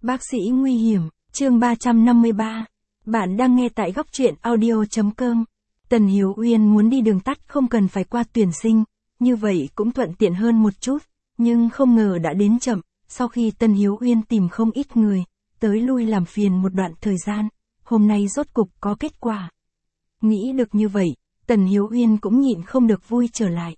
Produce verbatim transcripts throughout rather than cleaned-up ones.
Bác sĩ nguy hiểm, chương ba trăm năm mươi ba. Bạn đang nghe tại góc truyện audio chấm com. Tần Hiếu Uyên muốn đi đường tắt không cần phải qua tuyển sinh, như vậy cũng thuận tiện hơn một chút, nhưng không ngờ đã đến chậm, sau khi Tần Hiếu Uyên tìm không ít người, tới lui làm phiền một đoạn thời gian, hôm nay rốt cục có kết quả. Nghĩ được như vậy, Tần Hiếu Uyên cũng nhịn không được vui trở lại.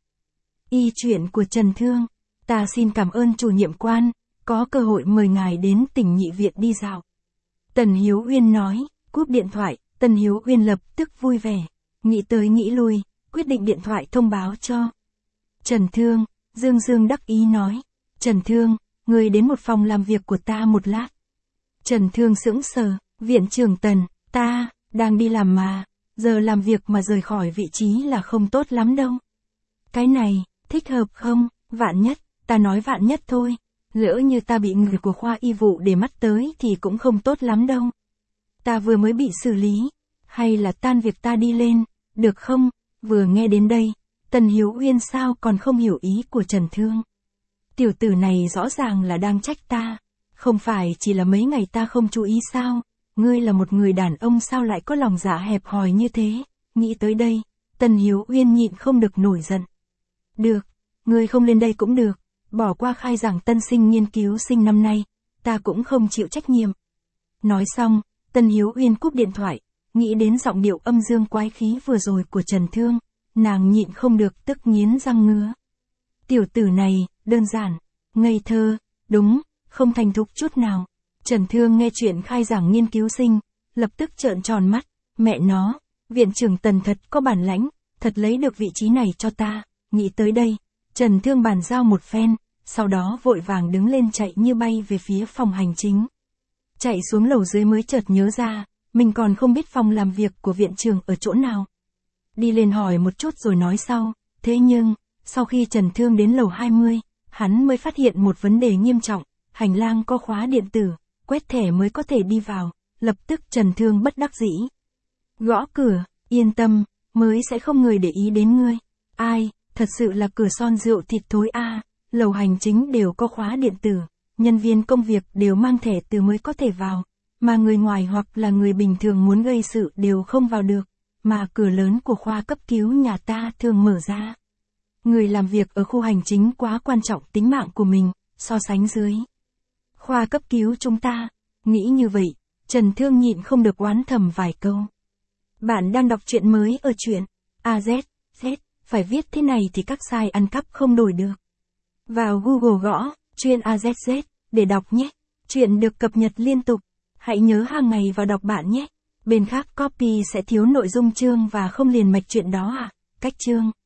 Y chuyện của Trần Thương, ta xin cảm ơn chủ nhiệm quan, có cơ hội mời ngài đến tỉnh Nhị Viện đi dạo. Tần Hiếu Uyên nói, cúp điện thoại, Tần Hiếu Uyên lập tức vui vẻ, nghĩ tới nghĩ lui, quyết định điện thoại thông báo cho Trần Thương. Dương Dương đắc ý nói, Trần Thương, người đến một phòng làm việc của ta một lát. Trần Thương sững sờ, viện trưởng Tần, ta, đang đi làm mà, giờ làm việc mà rời khỏi vị trí là không tốt lắm đâu. Cái này, thích hợp không, vạn nhất, ta nói vạn nhất thôi, lỡ như ta bị người của khoa y vụ để mắt tới thì cũng không tốt lắm đâu. Ta vừa mới bị xử lý, hay là tan việc ta đi lên, được không? Vừa nghe đến đây, Tần Hiếu Uyên sao còn không hiểu ý của Trần Thương. Tiểu tử này rõ ràng là đang trách ta, không phải chỉ là mấy ngày ta không chú ý sao, ngươi là một người đàn ông sao lại có lòng dạ hẹp hòi như thế. Nghĩ tới đây, Tần Hiếu Uyên nhịn không được nổi giận. Được, ngươi không lên đây cũng được, bỏ qua khai giảng tân sinh nghiên cứu sinh năm nay, ta cũng không chịu trách nhiệm. Nói xong, Tần Hiếu Uyên cúp điện thoại, nghĩ đến giọng điệu âm dương quái khí vừa rồi của Trần Thương, nàng nhịn không được tức nghiến răng ngứa. Tiểu tử này, đơn giản, ngây thơ, đúng, không thành thục chút nào. Trần Thương nghe chuyện khai giảng nghiên cứu sinh, lập tức trợn tròn mắt, mẹ nó, viện trưởng Tần thật có bản lãnh, thật lấy được vị trí này cho ta. Nghĩ tới đây, Trần Thương bàn giao một phen, sau đó vội vàng đứng lên chạy như bay về phía phòng hành chính. Chạy xuống lầu dưới mới chợt nhớ ra, mình còn không biết phòng làm việc của viện trưởng ở chỗ nào. Đi lên hỏi một chút rồi nói sau, thế nhưng, sau khi Trần Thương đến lầu hai mươi, hắn mới phát hiện một vấn đề nghiêm trọng, hành lang có khóa điện tử, quét thẻ mới có thể đi vào, lập tức Trần Thương bất đắc dĩ. Gõ cửa, yên tâm, mới sẽ không người để ý đến ngươi. Ai, thật sự là cửa son rượu thịt thối a, à, lầu hành chính đều có khóa điện tử, nhân viên công việc đều mang thẻ từ mới có thể vào, mà người ngoài hoặc là người bình thường muốn gây sự đều không vào được, mà cửa lớn của khoa cấp cứu nhà ta thường mở ra. Người làm việc ở khu hành chính quá quan trọng tính mạng của mình, so sánh dưới khoa cấp cứu chúng ta. Nghĩ như vậy, Trần Thương nhịn không được oán thầm vài câu. Bạn đang đọc truyện mới ở truyện a zét zét, phải viết thế này thì các sai ăn cắp không đổi được. Vào Google gõ, truyện a zét zét, để đọc nhé. Truyện được cập nhật liên tục. Hãy nhớ hàng ngày vào đọc bạn nhé. Bên khác copy sẽ thiếu nội dung chương và không liền mạch truyện đó à. Cách chương.